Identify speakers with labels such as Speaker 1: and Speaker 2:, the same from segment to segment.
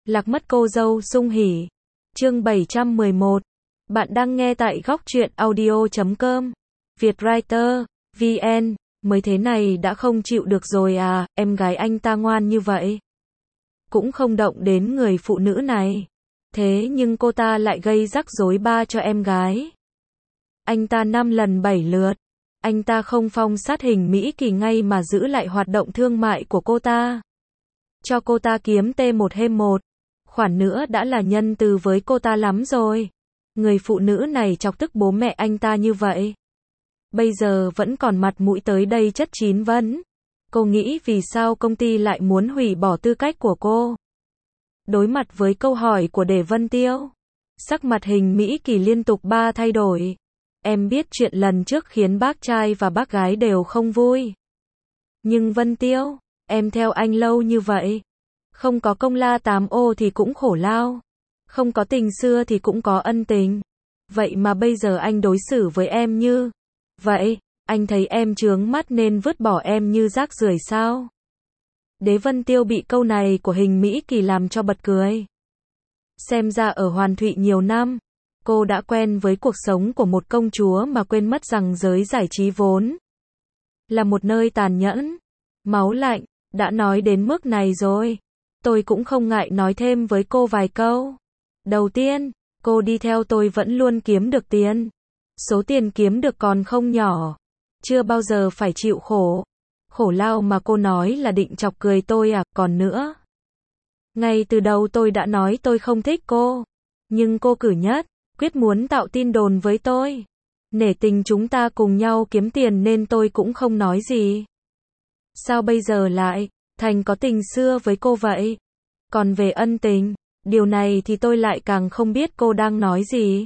Speaker 1: Lạc mất cô dâu sung hỉ. Chương 711. Bạn đang nghe tại góc truyện audio.com. Vietwriter, VN. Mới thế này đã không chịu được rồi à, em gái anh ta ngoan như vậy. Cũng không động đến người phụ nữ này. Thế nhưng cô ta lại gây rắc rối ba cho em gái. Anh ta 5 lần 7 lượt. Anh ta không phong sát Hình Mỹ Kỳ ngay mà giữ lại hoạt động thương mại của cô ta. Cho cô ta kiếm T1/1. Khoản nữa đã là nhân từ với cô ta lắm rồi. Người phụ nữ này chọc tức bố mẹ anh ta như vậy. Bây giờ vẫn còn mặt mũi tới đây chất chín vấn. Cô nghĩ vì sao công ty lại muốn hủy bỏ tư cách của cô? Đối mặt với câu hỏi của Đề Vân Tiêu, sắc mặt Hình Mỹ Kỳ liên tục thay đổi. Em biết chuyện lần trước khiến bác trai và bác gái đều không vui. Nhưng Vân Tiêu, em theo anh lâu như vậy. Không có công la 8 ô thì cũng khổ lao. Không có tình xưa thì cũng có ân tình. Vậy mà bây giờ anh đối xử với em như vậy, anh thấy em chướng mắt nên vứt bỏ em như rác rưởi sao? Đế Vân Tiêu bị câu này của Hình Mỹ Kỳ làm cho bật cười. Xem ra ở Hoàn Thụy nhiều năm, cô đã quen với cuộc sống của một công chúa mà quên mất rằng giới giải trí vốn là một nơi tàn nhẫn, máu lạnh. Đã nói đến mức này rồi, tôi cũng không ngại nói thêm với cô vài câu. Đầu tiên, cô đi theo tôi vẫn luôn kiếm được tiền. Số tiền kiếm được còn không nhỏ. Chưa bao giờ phải chịu khổ. Khổ lao mà cô nói là định chọc cười tôi à, còn nữa. Ngay từ đầu tôi đã nói tôi không thích cô. Nhưng cô cử nhất, quyết muốn tạo tin đồn với tôi. Nể tình chúng ta cùng nhau kiếm tiền nên tôi cũng không nói gì. Sao bây giờ lại thành có tình xưa với cô vậy? Còn về ân tình, điều này thì tôi lại càng không biết cô đang nói gì.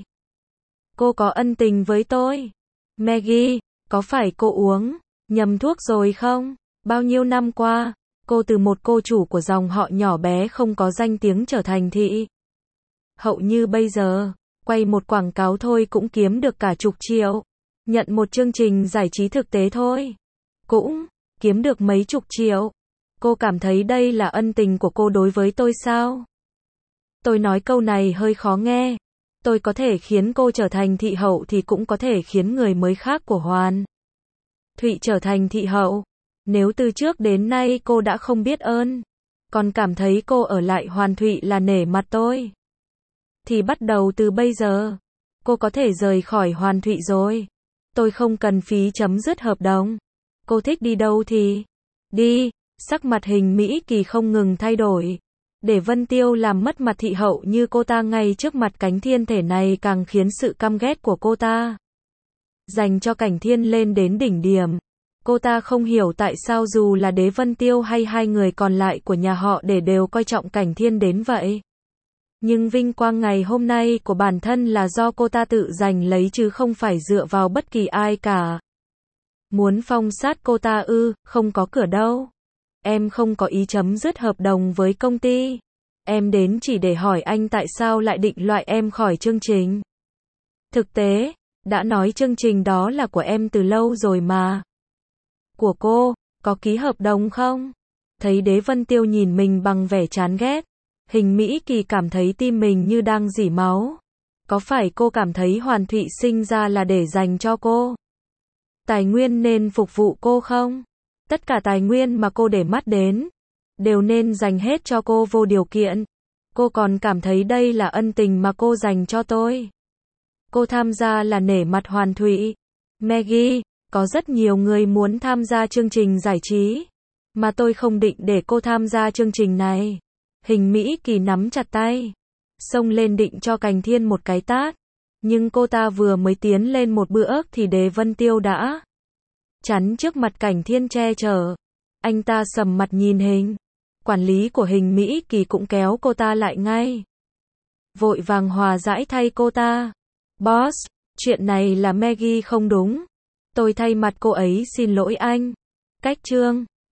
Speaker 1: Cô có ân tình với tôi. Maggie, có phải cô uống nhầm thuốc rồi không? Bao nhiêu năm qua, cô từ một cô chủ của dòng họ nhỏ bé không có danh tiếng trở thành thị hậu như bây giờ. Quay một quảng cáo thôi cũng kiếm được cả chục triệu. Nhận một chương trình giải trí thực tế thôi cũng kiếm được mấy chục triệu. Cô cảm thấy đây là ân tình của cô đối với tôi sao? Tôi nói câu này hơi khó nghe. Tôi có thể khiến cô trở thành thị hậu thì cũng có thể khiến người mới khác của Hoàn Thụy trở thành thị hậu. Nếu từ trước đến nay cô đã không biết ơn, còn cảm thấy cô ở lại Hoàn Thụy là nể mặt tôi, thì bắt đầu từ bây giờ, cô có thể rời khỏi Hoàn Thụy rồi. Tôi không cần phí chấm dứt hợp đồng. Cô thích đi đâu thì đi. Sắc mặt Hình Mỹ Kỳ không ngừng thay đổi. Để Vân Tiêu làm mất mặt thị hậu như cô ta ngay trước mặt Cảnh Thiên thể này càng khiến sự căm ghét của cô ta dành cho Cảnh Thiên lên đến đỉnh điểm. Cô ta không hiểu tại sao dù là Đế Vân Tiêu hay hai người còn lại của nhà họ Để đều coi trọng Cảnh Thiên đến vậy. Nhưng vinh quang ngày hôm nay của bản thân là do cô ta tự giành lấy chứ không phải dựa vào bất kỳ ai cả. Muốn phong sát cô ta ư? Không có cửa đâu. Em không có ý chấm dứt hợp đồng với công ty. Em đến chỉ để hỏi anh tại sao lại định loại em khỏi chương trình. Thực tế, đã nói chương trình đó là của em từ lâu rồi mà. Của cô, có ký hợp đồng không? Thấy Đế Vân Tiêu nhìn mình bằng vẻ chán ghét, Hình Mỹ Kỳ cảm thấy tim mình như đang rỉ máu. Có phải cô cảm thấy Hoàn Thụy sinh ra là để dành cho cô tài nguyên nên phục vụ cô không? Tất cả tài nguyên mà cô để mắt đến đều nên dành hết cho cô vô điều kiện. Cô còn cảm thấy đây là ân tình mà cô dành cho tôi. Cô tham gia là nể mặt Hoàn Thụy. Maggie, có rất nhiều người muốn tham gia chương trình giải trí, mà tôi không định để cô tham gia chương trình này. Hình Mỹ Kỳ nắm chặt tay, xông lên định cho Cảnh Thiên một cái tát. Nhưng cô ta vừa mới tiến lên một bước thì Đế Vân Tiêu đã chắn trước mặt Cảnh Thiên che chở. Anh ta sầm mặt nhìn Hình quản lý của Hình Mỹ Kỳ cũng kéo cô ta lại ngay. Vội vàng hòa giải thay cô ta. Boss, chuyện này là Maggie không đúng. Tôi thay mặt cô ấy xin lỗi anh. Cách chương